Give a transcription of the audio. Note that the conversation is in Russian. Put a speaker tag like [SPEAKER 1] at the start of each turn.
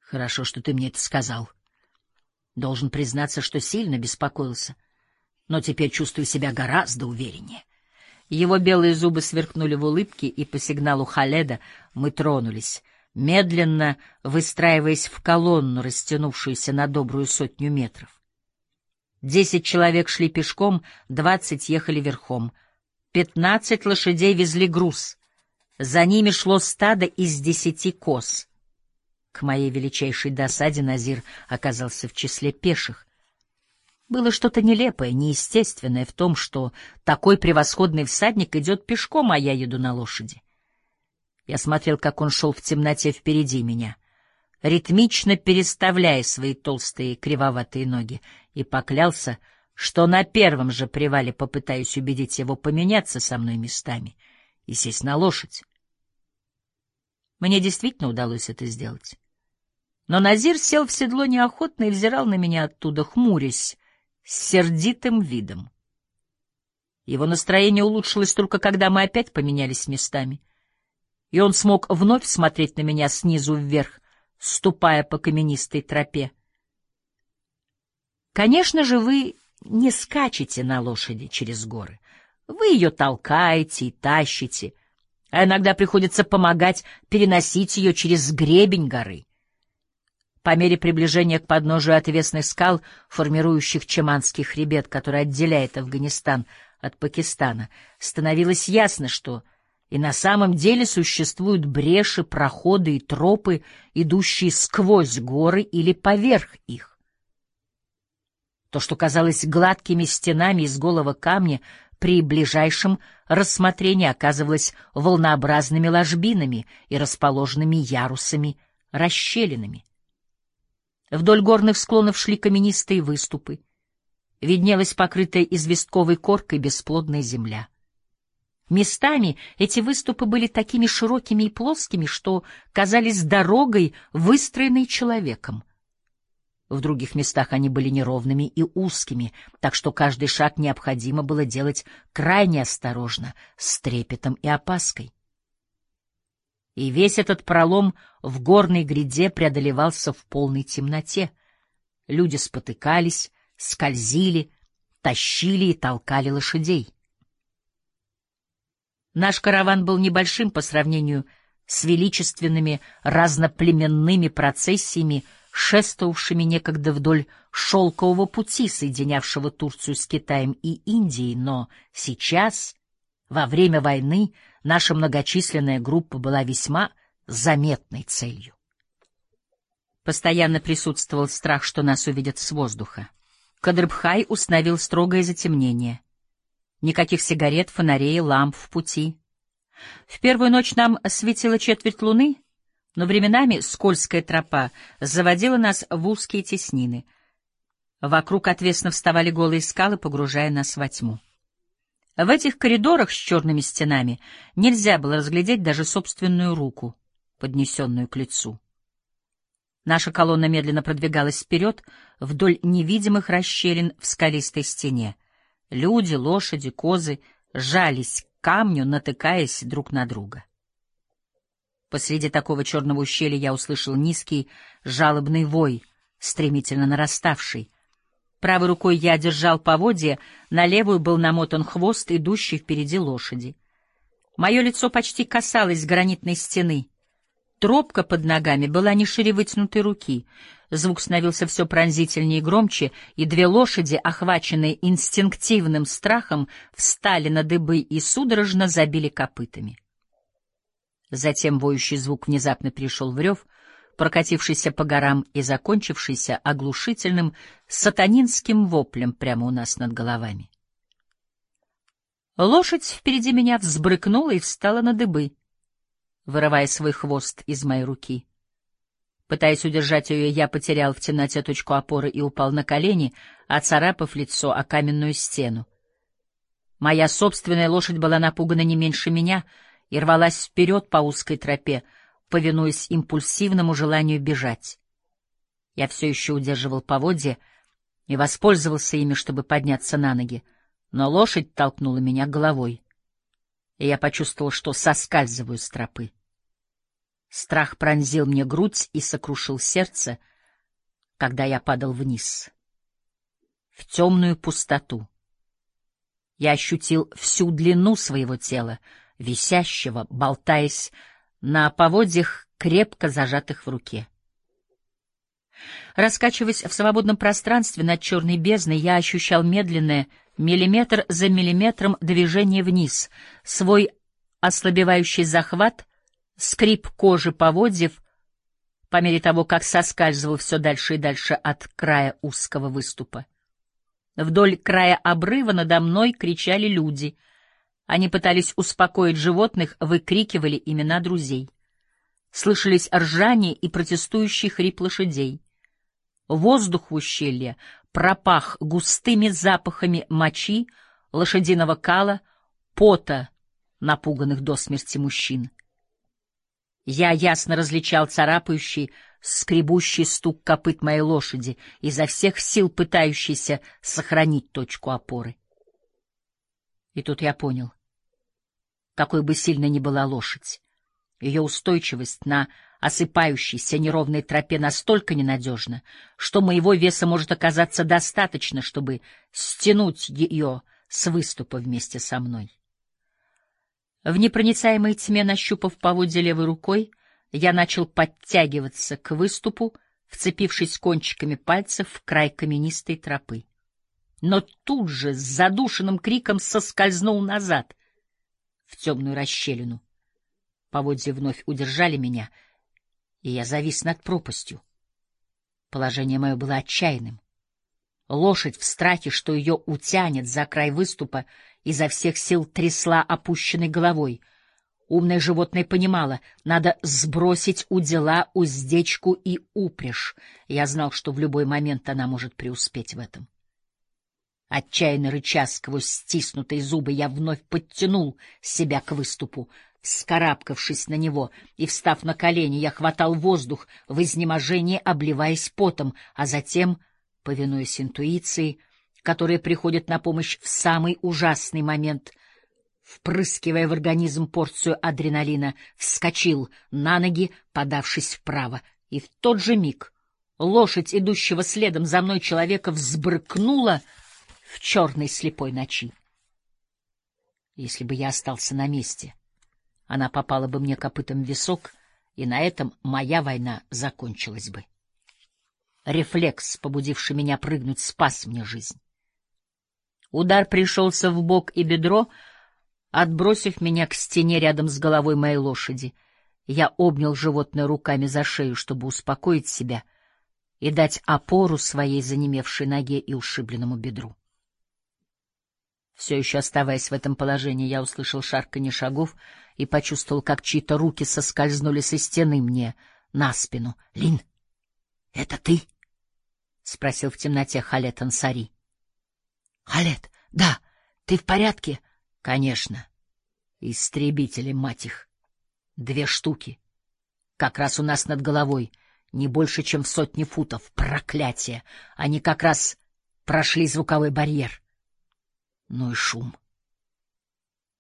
[SPEAKER 1] Хорошо, что ты мне это сказал. Должен признаться, что сильно беспокоился, но теперь чувствую себя гораздо увереннее. Его белые зубы сверкнули в улыбке, и по сигналу Халеда мы тронулись, медленно выстраиваясь в колонну, растянувшуюся на добрую 100 метров. 10 человек шли пешком, 20 ехали верхом. 15 лошадей везли груз. За ними шло стадо из 10 коз. К моей величайшей досаде Назир оказался в числе пеших. Было что-то нелепое, неестественное в том, что такой превосходный всадник идет пешком, а я еду на лошади. Я смотрел, как он шел в темноте впереди меня, ритмично переставляя свои толстые кривоватые ноги, и поклялся, что на первом же привале попытаюсь убедить его поменяться со мной местами и сесть на лошадь. Мне действительно удалось это сделать. Но Назир сел в седло неохотно и взирал на меня оттуда, хмурясь, с сердитым видом. Его настроение улучшилось только когда мы опять поменялись местами, и он смог вновь смотреть на меня снизу вверх, ступая по каменистой тропе. Конечно же, вы не скачете на лошади через горы. Вы ее толкаете и тащите, а иногда приходится помогать переносить ее через гребень горы. По мере приближения к подножию отвесных скал, формирующих Чеманский хребет, который отделяет Афганистан от Пакистана, становилось ясно, что и на самом деле существуют бреши, проходы и тропы, идущие сквозь горы или поверх их. То, что казалось гладкими стенами из голого камня, при ближайшем рассмотрении оказывалось волнообразными ложбинами и расположенными ярусами, расщелинами. Вдоль горных склонов шли каменистые выступы. Виднелась покрытая известковой коркой бесплодная земля. Местами эти выступы были такими широкими и плоскими, что казались дорогой, выстроенной человеком. В других местах они были неровными и узкими, так что каждый шаг необходимо было делать крайне осторожно, с трепетом и опаской. И весь этот пролом в горной гряде преодолевался в полной темноте. Люди спотыкались, скользили, тащили и толкали лошадей. Наш караван был небольшим по сравнению с величественными разноплеменными процессиями, шествовавшими некогда вдоль шелкового пути, соединявшего Турцию с Китаем и Индией, но сейчас, во время войны, наша многочисленная группа была весьма заметной целью. Постоянно присутствовал страх, что нас увидят с воздуха. Кадрбхай установил строгое затемнение. Никаких сигарет, фонарей, ламп в пути. В первую ночь нам светила четверть луны, но временами скользкая тропа заводила нас в узкие теснины. Вокруг отвесно вставали голые скалы, погружая нас во тьму. В этих коридорах с черными стенами нельзя было разглядеть даже собственную руку, поднесенную к лицу. Наша колонна медленно продвигалась вперед вдоль невидимых расщелин в скалистой стене. Люди, лошади, козы жались к камню, натыкаясь друг на друга. Посреди такого черного ущелья я услышал низкий жалобный вой, стремительно нараставший. Правой рукой я держал поводья, на левую был намотан хвост, идущий впереди лошади. Мое лицо почти касалось гранитной стены. Тропка под ногами была не шире вытянутой руки. Звук становился все пронзительнее и громче, и две лошади, охваченные инстинктивным страхом, встали на дыбы и судорожно забили копытами. Затем воющий звук внезапно перешел в рев, прокатившийся по горам и закончившийся оглушительным сатанинским воплем прямо у нас над головами. Лошадь впереди меня взбрыкнула и встала на дыбы, вырывая свой хвост из моей руки. Пытаясь удержать ее, я потерял в темноте точку опоры и упал на колени, оцарапав лицо о каменную стену. Моя собственная лошадь была напугана не меньше меня и рвалась вперед по узкой тропе, повинуясь импульсивному желанию бежать. Я все еще удерживал поводья и воспользовался ими, чтобы подняться на ноги, но лошадь толкнула меня головой, и я почувствовал, что соскальзываю с тропы. Страх пронзил мне грудь и сокрушил сердце, когда я падал вниз, в темную пустоту. Я ощутил всю длину своего тела, висящего, болтаясь на поводьях, крепко зажатых в руке. Раскачиваясь в свободном пространстве над черной бездной, я ощущал медленное, миллиметр за миллиметром движение вниз, свой ослабевающий захват, скрип кожи поводьев, по мере того, как соскальзывал все дальше и дальше от края узкого выступа. Вдоль края обрыва надо мной кричали люди. Они пытались успокоить животных, выкрикивали имена друзей. Слышались ржание и протестующий хрип лошадей. Воздух в ущелье пропах густыми запахами мочи, лошадиного кала, пота напуганных до смерти мужчин. Я ясно различал царапающий, скребущий стук копыт моей лошади, изо всех сил пытающийся сохранить точку опоры. И тут я понял, какой бы сильной ни была лошадь, ее устойчивость на осыпающейся неровной тропе настолько ненадежна, что моего веса может оказаться достаточно, чтобы стянуть ее с выступа вместе со мной. В непроницаемой тьме, нащупав поводья левой рукой, я начал подтягиваться к выступу, вцепившись кончиками пальцев в край каменистой тропы. Но тут же с задушенным криком соскользнул назад, в темную расщелину. Поводья вновь удержали меня, и я завис над пропастью. Положение мое было отчаянным. Лошадь в страхе, что ее утянет за край выступа, изо всех сил трясла опущенной головой. Умное животное понимало, надо сбросить удила, уздечку и упряжь. Я знал, что в любой момент она может преуспеть в этом. Отчаянно рыча сквозь стиснутые зубы, я вновь подтянул себя к выступу. Вскарабкавшись на него и встав на колени, я хватал воздух в изнеможении, обливаясь потом, а затем, повинуясь интуиции, которая приходит на помощь в самый ужасный момент, впрыскивая в организм порцию адреналина, вскочил на ноги, подавшись вправо, и в тот же миг лошадь, идущего следом за мной человека, взбрыкнула в черной слепой ночи. Если бы я остался на месте, она попала бы мне копытом в висок, и на этом моя война закончилась бы. Рефлекс, побудивший меня прыгнуть, спас мне жизнь. Удар пришелся в бок и бедро, отбросив меня к стене рядом с головой моей лошади. Я обнял животное руками за шею, чтобы успокоить себя и дать опору своей занемевшей ноге и ушибленному бедру. Все еще оставаясь в этом положении, я услышал шарканье шагов и почувствовал, как чьи-то руки соскользнули со стены мне на спину. — Лин, это ты? — спросил в темноте Халет Ансари. — Халет, да, ты в порядке? — Конечно. Истребители, мать их. 2 штуки. Как раз у нас над головой, не больше, чем в 100 футов. Проклятие! Они как раз прошли звуковой барьер. Ну и шум.